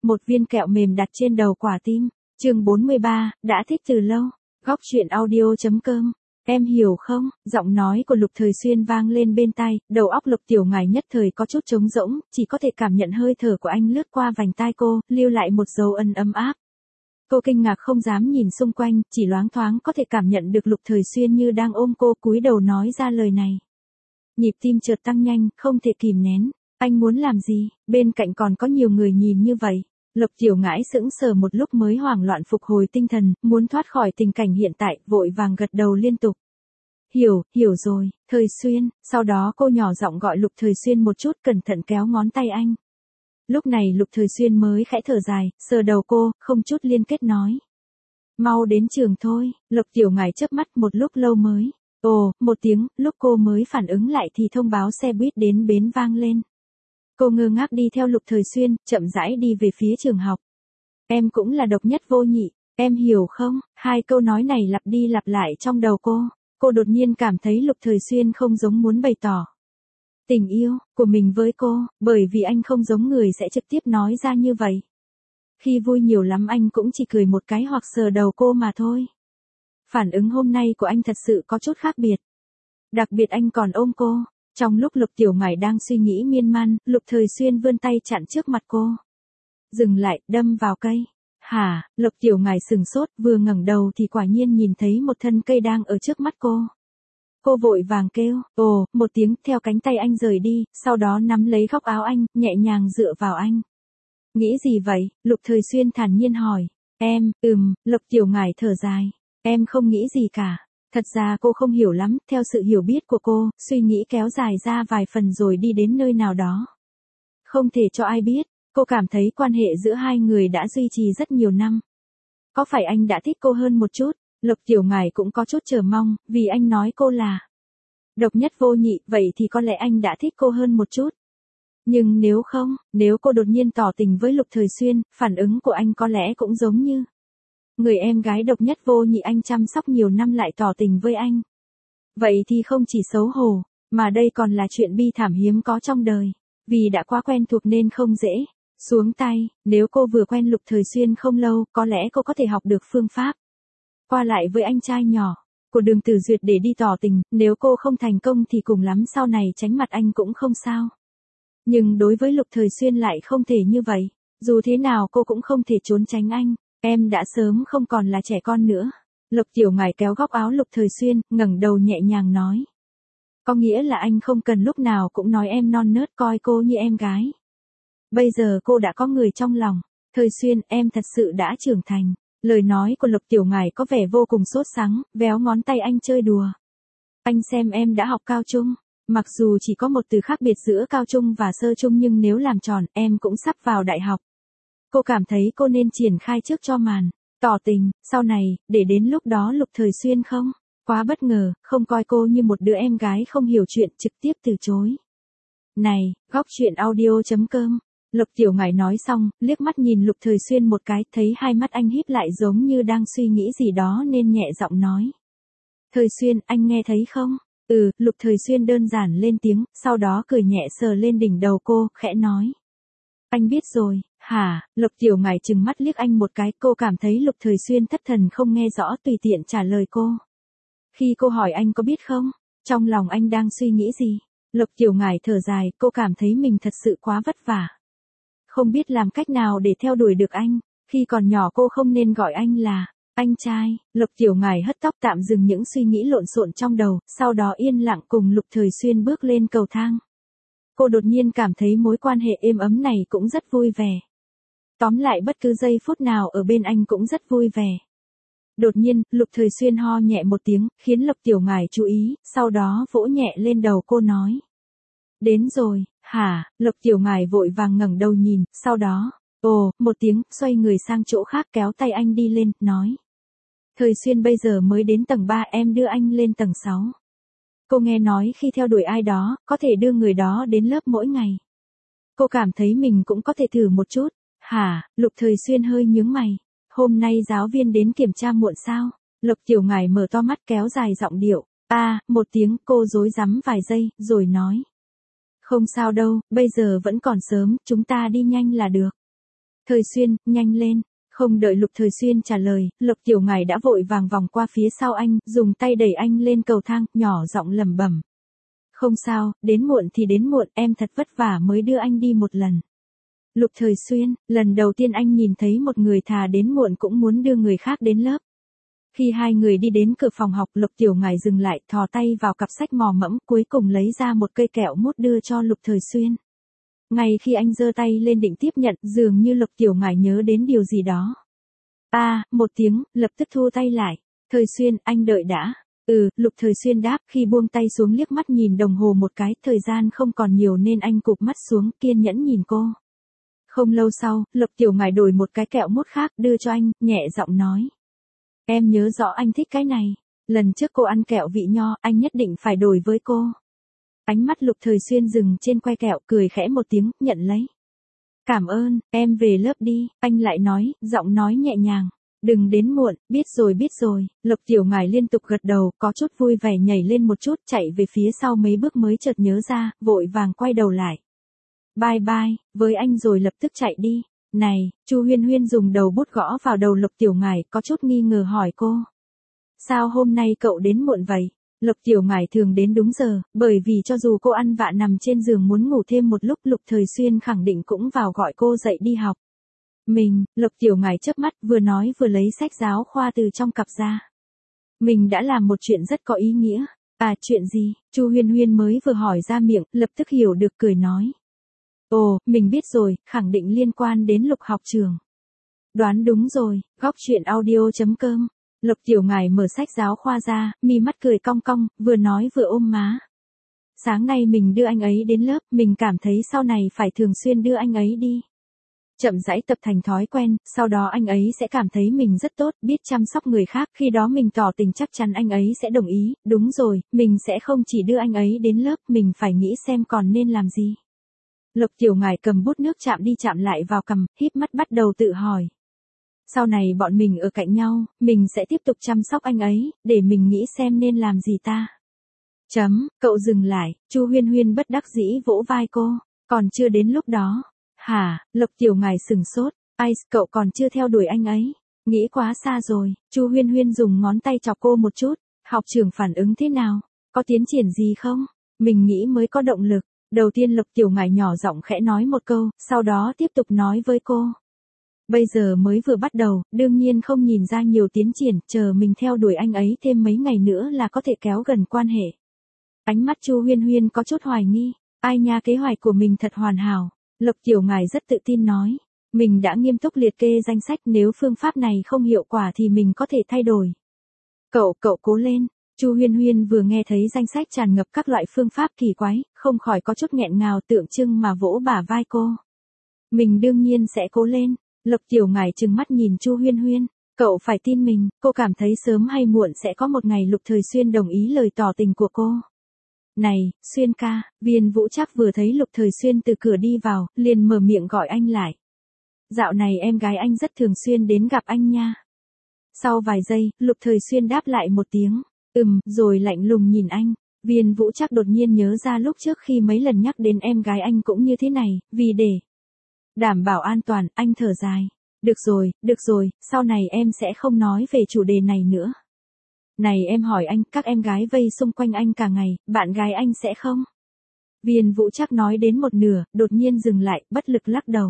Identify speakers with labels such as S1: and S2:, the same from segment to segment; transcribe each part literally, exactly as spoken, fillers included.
S1: một viên kẹo mềm đặt trên đầu quả tim. Chương bốn mươi ba, đã thích từ lâu. Góc truyện audio chấm com. Em hiểu không? Giọng nói của Lục Thời Xuyên vang lên bên tai, đầu óc Lục Tiểu Ngải nhất thời có chút trống rỗng, chỉ có thể cảm nhận hơi thở của anh lướt qua vành tai cô, lưu lại một dấu ân ấm áp. Cô kinh ngạc không dám nhìn xung quanh, chỉ loáng thoáng có thể cảm nhận được Lục Thời Xuyên như đang ôm cô, cúi đầu nói ra lời này. Nhịp tim chợt tăng nhanh, không thể kìm nén. Anh muốn làm gì? Bên cạnh còn có nhiều người nhìn như vậy. Lục Tiểu Ngải sững sờ một lúc mới hoảng loạn phục hồi tinh thần, muốn thoát khỏi tình cảnh hiện tại, vội vàng gật đầu liên tục. Hiểu, hiểu rồi, Thời Xuyên. Sau đó cô nhỏ giọng gọi Lục Thời Xuyên một chút, cẩn thận kéo ngón tay anh. Lúc này Lục Thời Xuyên mới khẽ thở dài, sờ đầu cô, không chút liên kết nói. Mau đến trường thôi. Lục Tiểu Ngải chớp mắt một lúc lâu mới. Ồ, một tiếng, lúc cô mới phản ứng lại thì thông báo xe buýt đến bến vang lên. Cô ngơ ngác đi theo Lục Thời Xuyên, chậm rãi đi về phía trường học. Em cũng là độc nhất vô nhị, em hiểu không? Hai câu nói này lặp đi lặp lại trong đầu cô. Cô đột nhiên cảm thấy Lục Thời Xuyên không giống muốn bày tỏ tình yêu của mình với cô, bởi vì anh không giống người sẽ trực tiếp nói ra như vậy. Khi vui nhiều lắm anh cũng chỉ cười một cái hoặc sờ đầu cô mà thôi. Phản ứng hôm nay của anh thật sự có chút khác biệt. Đặc biệt anh còn ôm cô. Trong lúc Lục Tiểu Ngải đang suy nghĩ miên man, Lục Thời Xuyên vươn tay chặn trước mặt cô. Dừng lại, đâm vào cây. Hả? Lục Tiểu Ngải sừng sốt, vừa ngẩng đầu thì quả nhiên nhìn thấy một thân cây đang ở trước mắt cô. Cô vội vàng kêu, ồ, một tiếng, theo cánh tay anh rời đi, sau đó nắm lấy góc áo anh, nhẹ nhàng dựa vào anh. Nghĩ gì vậy? Lục Thời Xuyên thản nhiên hỏi. Em, ừm, Lục Tiểu Ngải thở dài. Em không nghĩ gì cả. Thật ra cô không hiểu lắm, theo sự hiểu biết của cô, suy nghĩ kéo dài ra vài phần rồi đi đến nơi nào đó. Không thể cho ai biết, cô cảm thấy quan hệ giữa hai người đã duy trì rất nhiều năm. Có phải anh đã thích cô hơn một chút? Lục Tiểu Ngải cũng có chút chờ mong, vì anh nói cô là độc nhất vô nhị, vậy thì có lẽ anh đã thích cô hơn một chút. Nhưng nếu không, nếu cô đột nhiên tỏ tình với Lục Thời Xuyên, phản ứng của anh có lẽ cũng giống như người em gái độc nhất vô nhị anh chăm sóc nhiều năm lại tỏ tình với anh. Vậy thì không chỉ xấu hổ, mà đây còn là chuyện bi thảm hiếm có trong đời. Vì đã quá quen thuộc nên không dễ xuống tay. Nếu cô vừa quen Lục Thời Xuyên không lâu, có lẽ cô có thể học được phương pháp qua lại với anh trai nhỏ của Đường Tử Duyệt để đi tỏ tình. Nếu cô không thành công thì cùng lắm sau này tránh mặt anh cũng không sao. Nhưng đối với Lục Thời Xuyên lại không thể như vậy. Dù thế nào cô cũng không thể trốn tránh anh. Em đã sớm không còn là trẻ con nữa. Lục Tiểu Ngải kéo góc áo Lục Thời Xuyên, ngẩng đầu nhẹ nhàng nói. Có nghĩa là anh không cần lúc nào cũng nói em non nớt, coi cô như em gái. Bây giờ cô đã có người trong lòng. Thời Xuyên, em thật sự đã trưởng thành. Lời nói của Lục Tiểu Ngải có vẻ vô cùng sốt sắng, véo ngón tay anh chơi đùa. Anh xem em đã học cao trung. Mặc dù chỉ có một từ khác biệt giữa cao trung và sơ trung nhưng nếu làm tròn, em cũng sắp vào đại học. Cô cảm thấy cô nên triển khai trước cho màn tỏ tình, sau này, để đến lúc đó Lục Thời Xuyên không quá bất ngờ, không coi cô như một đứa em gái không hiểu chuyện, trực tiếp từ chối. Này, góc truyện audio chấm com. Lục Tiểu Ngải nói xong, liếc mắt nhìn Lục Thời Xuyên một cái, thấy hai mắt anh híp lại giống như đang suy nghĩ gì đó nên nhẹ giọng nói. Thời Xuyên, anh nghe thấy không? Ừ, Lục Thời Xuyên đơn giản lên tiếng, sau đó cười nhẹ sờ lên đỉnh đầu cô, khẽ nói. Anh biết rồi. Hả? Lục Tiểu Ngải trừng mắt liếc anh một cái, cô cảm thấy Lục Thời Xuyên thất thần không nghe rõ, tùy tiện trả lời cô. Khi cô hỏi anh có biết không, trong lòng anh đang suy nghĩ gì? Lục Tiểu Ngải thở dài, cô cảm thấy mình thật sự quá vất vả. Không biết làm cách nào để theo đuổi được anh, khi còn nhỏ cô không nên gọi anh là anh trai. Lục Tiểu Ngải hất tóc tạm dừng những suy nghĩ lộn xộn trong đầu, sau đó yên lặng cùng Lục Thời Xuyên bước lên cầu thang. Cô đột nhiên cảm thấy mối quan hệ êm ấm này cũng rất vui vẻ. Tóm lại bất cứ giây phút nào ở bên anh cũng rất vui vẻ. Đột nhiên, Lục Thời Xuyên ho nhẹ một tiếng, khiến Lục Tiểu Ngải chú ý, sau đó vỗ nhẹ lên đầu cô nói. Đến rồi. Hả? Lục Tiểu Ngải vội vàng ngẩng đầu nhìn, sau đó, ồ, một tiếng, xoay người sang chỗ khác kéo tay anh đi lên, nói. Thời Xuyên bây giờ mới đến tầng ba, em đưa anh lên tầng sáu. Cô nghe nói khi theo đuổi ai đó, có thể đưa người đó đến lớp mỗi ngày. Cô cảm thấy mình cũng có thể thử một chút. Hả? Lục Thời Xuyên hơi nhướng mày. Hôm nay giáo viên đến kiểm tra muộn sao? Lục Tiểu Ngải mở to mắt kéo dài giọng điệu. A, à, một tiếng, cô rối rắm vài giây, rồi nói. Không sao đâu, bây giờ vẫn còn sớm, chúng ta đi nhanh là được. Thời Xuyên, nhanh lên. Không đợi Lục Thời Xuyên trả lời, Lục Tiểu Ngải đã vội vàng vòng qua phía sau anh, dùng tay đẩy anh lên cầu thang, nhỏ giọng lẩm bẩm. Không sao, đến muộn thì đến muộn, em thật vất vả mới đưa anh đi một lần. Lục Thời Xuyên, lần đầu tiên anh nhìn thấy một người thà đến muộn cũng muốn đưa người khác đến lớp. Khi hai người đi đến cửa phòng học, Lục Tiểu Ngải dừng lại, thò tay vào cặp sách mò mẫm, cuối cùng lấy ra một cây kẹo mút đưa cho Lục Thời Xuyên. Ngay khi anh giơ tay lên định tiếp nhận, dường như Lục Tiểu Ngải nhớ đến điều gì đó. A, à, một tiếng, lập tức thu tay lại. Thời Xuyên, anh đợi đã. Ừ, Lục Thời Xuyên đáp, khi buông tay xuống liếc mắt nhìn đồng hồ một cái, thời gian không còn nhiều nên anh cụp mắt xuống, kiên nhẫn nhìn cô. Không lâu sau, Lục Tiểu Ngải đổi một cái kẹo mút khác, đưa cho anh, nhẹ giọng nói. Em nhớ rõ anh thích cái này. Lần trước cô ăn kẹo vị nho, anh nhất định phải đổi với cô. Ánh mắt Lục Thời Xuyên dừng trên que kẹo, cười khẽ một tiếng, nhận lấy. Cảm ơn, em về lớp đi, anh lại nói, giọng nói nhẹ nhàng. Đừng đến muộn, biết rồi biết rồi. Lục Tiểu Ngải liên tục gật đầu, có chút vui vẻ nhảy lên một chút, chạy về phía sau mấy bước mới chợt nhớ ra, vội vàng quay đầu lại. Bye bye, với anh rồi lập tức chạy đi. Này, Chu Huyên Huyên dùng đầu bút gõ vào đầu Lục Tiểu Ngải, có chút nghi ngờ hỏi cô. Sao hôm nay cậu đến muộn vậy? Lục Tiểu Ngải thường đến đúng giờ, bởi vì cho dù cô ăn vạ nằm trên giường muốn ngủ thêm một lúc, Lục Thời Xuyên khẳng định cũng vào gọi cô dậy đi học. Mình, Lục Tiểu Ngải chớp mắt, vừa nói vừa lấy sách giáo khoa từ trong cặp ra. Mình đã làm một chuyện rất có ý nghĩa. À, chuyện gì? Chu Huyên Huyên mới vừa hỏi ra miệng, lập tức hiểu được cười nói. Ồ, mình biết rồi, khẳng định liên quan đến Lục học trường. Đoán đúng rồi, góc truyện audio chấm com. Lục Tiểu Ngải mở sách giáo khoa ra, mi mắt cười cong cong, vừa nói vừa ôm má. Sáng nay mình đưa anh ấy đến lớp, mình cảm thấy sau này phải thường xuyên đưa anh ấy đi. Chậm rãi tập thành thói quen, sau đó anh ấy sẽ cảm thấy mình rất tốt, biết chăm sóc người khác, khi đó mình tỏ tình chắc chắn anh ấy sẽ đồng ý, đúng rồi, mình sẽ không chỉ đưa anh ấy đến lớp, mình phải nghĩ xem còn nên làm gì. Lục Tiểu Ngải cầm bút nước chạm đi chạm lại vào cằm, híp mắt bắt đầu tự hỏi. Sau này bọn mình ở cạnh nhau, mình sẽ tiếp tục chăm sóc anh ấy, để mình nghĩ xem nên làm gì ta. Chấm, cậu dừng lại, Chu Huyên Huyên bất đắc dĩ vỗ vai cô, còn chưa đến lúc đó. Hả, Lục Tiểu Ngải sừng sốt, ai, cậu còn chưa theo đuổi anh ấy, nghĩ quá xa rồi. Chu Huyên Huyên dùng ngón tay chọc cô một chút, học trường phản ứng thế nào, có tiến triển gì không, mình nghĩ mới có động lực. Đầu tiên Lục Tiểu Ngải nhỏ giọng khẽ nói một câu, sau đó tiếp tục nói với cô. Bây giờ mới vừa bắt đầu, đương nhiên không nhìn ra nhiều tiến triển, chờ mình theo đuổi anh ấy thêm mấy ngày nữa là có thể kéo gần quan hệ. Ánh mắt Chu Huyên Huyên có chút hoài nghi, ai nha, kế hoạch của mình thật hoàn hảo. Lục Tiểu Ngải rất tự tin nói, mình đã nghiêm túc liệt kê danh sách, nếu phương pháp này không hiệu quả thì mình có thể thay đổi. Cậu, cậu cố lên. Chu Huyên Huyên vừa nghe thấy danh sách tràn ngập các loại phương pháp kỳ quái, không khỏi có chút nghẹn ngào, tượng trưng mà vỗ bả vai cô. Mình đương nhiên sẽ cố lên. Lục Tiểu Ngải trừng mắt nhìn Chu Huyên Huyên, cậu phải tin mình, cô cảm thấy sớm hay muộn sẽ có một ngày Lục Thời Xuyên đồng ý lời tỏ tình của cô. Này, Xuyên ca, Viên Vũ Trác vừa thấy Lục Thời Xuyên từ cửa đi vào, liền mở miệng gọi anh lại. Dạo này em gái anh rất thường xuyên đến gặp anh nha. Sau vài giây, Lục Thời Xuyên đáp lại một tiếng, ừm, rồi lạnh lùng nhìn anh. Viên Vũ Trác đột nhiên nhớ ra lúc trước khi mấy lần nhắc đến em gái anh cũng như thế này, vì để đảm bảo an toàn, anh thở dài. Được rồi, được rồi, sau này em sẽ không nói về chủ đề này nữa. Này em hỏi anh, các em gái vây xung quanh anh cả ngày, bạn gái anh sẽ không? Viên Vũ Trác nói đến một nửa, đột nhiên dừng lại, bất lực lắc đầu.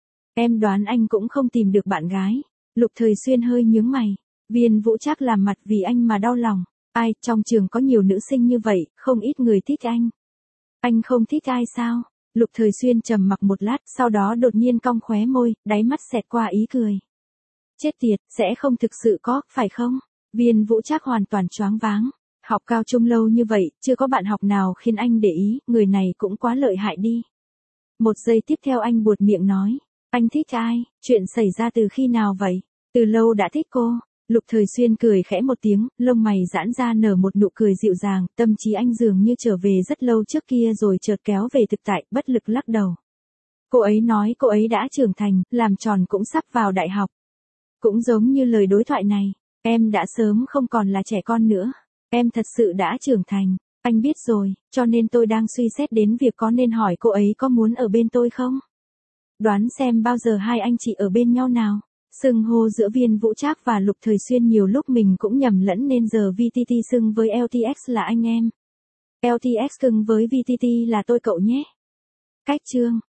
S1: Em đoán anh cũng không tìm được bạn gái. Lục Thời Xuyên hơi nhướng mày. Viên Vũ Trác làm mặt vì anh mà đau lòng. Ai, trong trường có nhiều nữ sinh như vậy, không ít người thích anh. Anh không thích ai sao? Lục Thời Xuyên trầm mặc một lát, sau đó đột nhiên cong khóe môi, đáy mắt xẹt qua ý cười. Chết tiệt, sẽ không thực sự có, phải không? Viên Vũ Trác hoàn toàn choáng váng. Học cao trung lâu như vậy, chưa có bạn học nào khiến anh để ý, người này cũng quá lợi hại đi. Một giây tiếp theo anh buột miệng nói. Anh thích ai? Chuyện xảy ra từ khi nào vậy? Từ lâu đã thích cô. Lục Thời Xuyên cười khẽ một tiếng, lông mày giãn ra nở một nụ cười dịu dàng, tâm trí anh dường như trở về rất lâu trước kia rồi chợt kéo về thực tại, bất lực lắc đầu. Cô ấy nói cô ấy đã trưởng thành, làm tròn cũng sắp vào đại học. Cũng giống như lời đối thoại này, em đã sớm không còn là trẻ con nữa. Em thật sự đã trưởng thành, anh biết rồi, cho nên tôi đang suy xét đến việc có nên hỏi cô ấy có muốn ở bên tôi không? Đoán xem bao giờ hai anh chị ở bên nhau nào. Xưng hô giữa Viên Vũ Trác và Lục Thời Xuyên nhiều lúc mình cũng nhầm lẫn nên giờ vê tê tê xưng với lờ tê ích là anh em. lờ tê ích xưng với vê tê tê là tôi cậu nhé. Cách chương